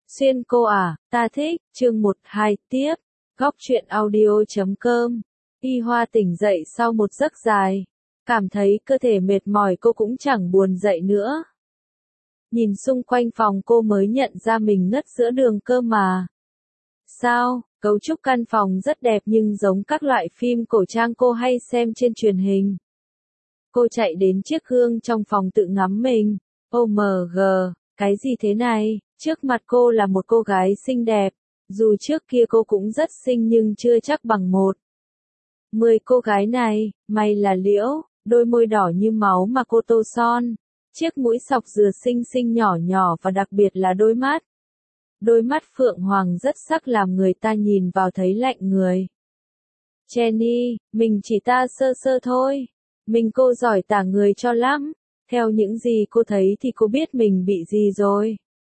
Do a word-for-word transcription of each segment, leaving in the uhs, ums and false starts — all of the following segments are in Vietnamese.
Xuyên cô à, ta thích, chương một hai tiếp, góc truyện audio chấm com. Y Hoa tỉnh dậy sau một giấc dài, cảm thấy cơ thể mệt mỏi cô cũng chẳng buồn dậy nữa. Nhìn xung quanh phòng cô mới nhận ra mình ngất giữa đường cơ mà. Sao, cấu trúc căn phòng rất đẹp nhưng giống các loại phim cổ trang cô hay xem trên truyền hình. Cô chạy đến chiếc gương trong phòng tự ngắm mình. ô em giê, cái gì thế này? Trước mặt cô là một cô gái xinh đẹp, dù trước kia cô cũng rất xinh nhưng chưa chắc bằng một. Mười cô gái này, mày là Liễu, đôi môi đỏ như máu mà cô tô son, chiếc mũi sọc dừa xinh xinh nhỏ nhỏ và đặc biệt là đôi mắt. Đôi mắt phượng hoàng rất sắc làm người ta nhìn vào thấy lạnh người. Jenny, mình chỉ ta sơ sơ thôi. Mình cô giỏi tả người cho lắm. Theo những gì cô thấy thì cô biết mình bị gì rồi.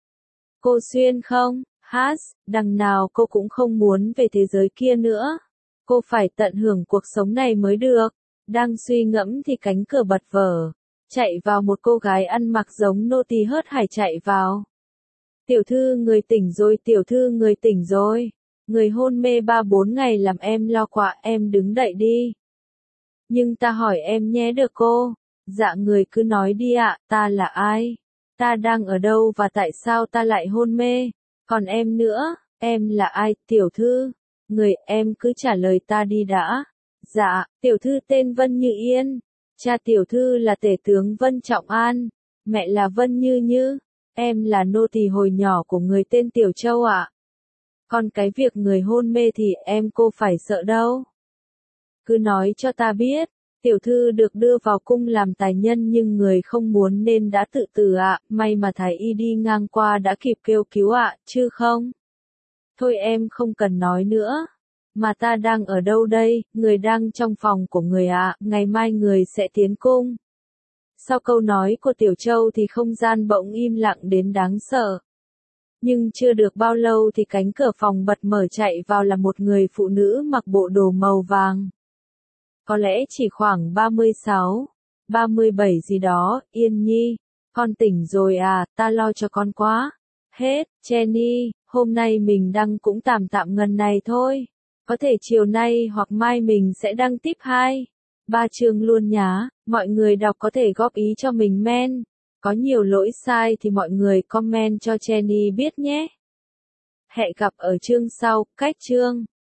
Cô xuyên không? Hát, đằng nào cô cũng không muốn về thế giới kia nữa. Cô phải tận hưởng cuộc sống này mới được. Đang suy ngẫm thì cánh cửa bật vở. Chạy vào một cô gái ăn mặc giống nô tỳ hớt hải chạy vào. Tiểu thư người tỉnh rồi, tiểu thư người tỉnh rồi. Người hôn mê ba bốn ngày làm em lo quá, em đứng dậy đi. Nhưng ta hỏi em nhé được cô. Dạ người cứ nói đi ạ, ta là ai? Ta đang ở đâu và tại sao ta lại hôn mê? Còn em nữa, em là ai, tiểu thư? Người, em cứ trả lời ta đi đã. Dạ, tiểu thư tên Vân Như Yên. Cha tiểu thư là tể tướng Vân Trọng An. Mẹ là Vân Như Như. Em là nô tỳ hồi nhỏ của người tên Tiểu Châu ạ. Còn cái việc người hôn mê thì em cô phải sợ đâu. Cứ nói cho ta biết. Tiểu thư được đưa vào cung làm tài nhân nhưng người không muốn nên đã tự tử ạ, may mà thái y đi ngang qua đã kịp kêu cứu ạ, chứ không. Thôi em không cần nói nữa. Mà ta đang ở đâu đây, người đang trong phòng của người ạ, ngày mai người sẽ tiến cung. Sau câu nói của Tiểu Châu thì không gian bỗng im lặng đến đáng sợ. Nhưng chưa được bao lâu thì cánh cửa phòng bật mở chạy vào là một người phụ nữ mặc bộ đồ màu vàng. Có lẽ chỉ khoảng ba mươi sáu, ba mươi bảy gì đó, Yên Nhi, con tỉnh rồi à, ta lo cho con quá. Hết, Jenny, hôm nay mình đăng cũng tạm tạm ngần này thôi. Có thể chiều nay hoặc mai mình sẽ đăng tiếp hai, ba chương luôn nhá, mọi người đọc có thể góp ý cho mình men. Có nhiều lỗi sai thì mọi người comment cho Jenny biết nhé. Hẹn gặp ở chương sau, cách chương.